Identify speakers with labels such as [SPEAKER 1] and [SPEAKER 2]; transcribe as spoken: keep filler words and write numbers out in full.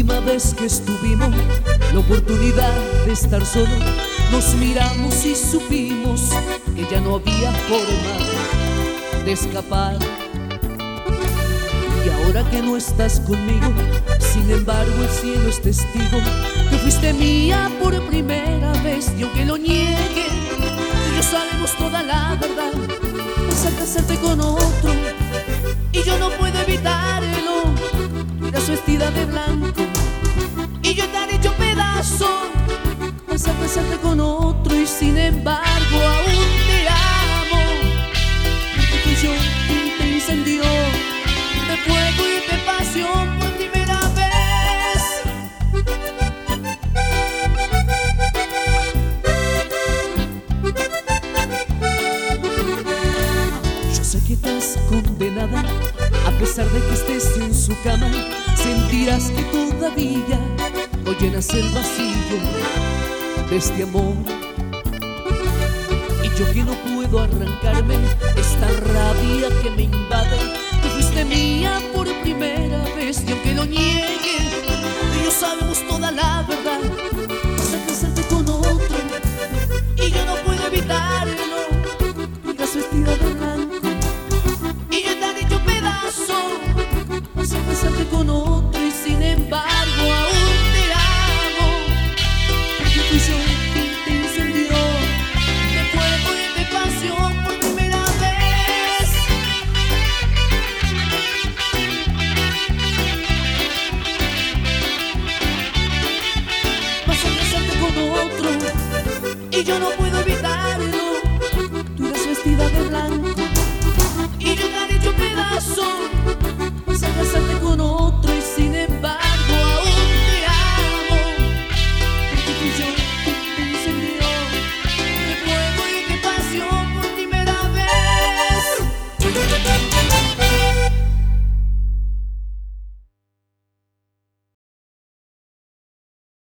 [SPEAKER 1] última vez que estuvimos, la oportunidad de estar solo, nos miramos y supimos que ya no había forma de escapar. Y ahora que no estás conmigo, sin embargo el cielo es testigo que fuiste mía por primera vez. Y aunque lo niegue, tú y yo sabemos toda la verdad. Vas a casarte con otro y yo no puedo evitarlo. Irás vestida de blanco y yo te haré hecho pedazo. Vas a casarte con otro y sin embargo aún te amo. Porque fui yo quien te incendió de fuego y de pasión por primera vez. Yo sé que estás condenada, a pesar de que estés en su cama. Sentirás que todavía no llenas el vacío de este amor. Y yo que no puedo arrancarme esta rabia que me invade. Tú fuiste mía por primera vez y aunque lo niegue, tú y yo sabemos toda la verdad. Vas a casarte con otro y yo no puedo evitarlo. Irás vestida de blanco y yo te haré hecho pedazo. Vas a casarte con otro y sin embargo aún te amo. Porque fui yo quien te incendió de fuego y de pasión por primera vez. Vas a casarte con otro y yo no puedo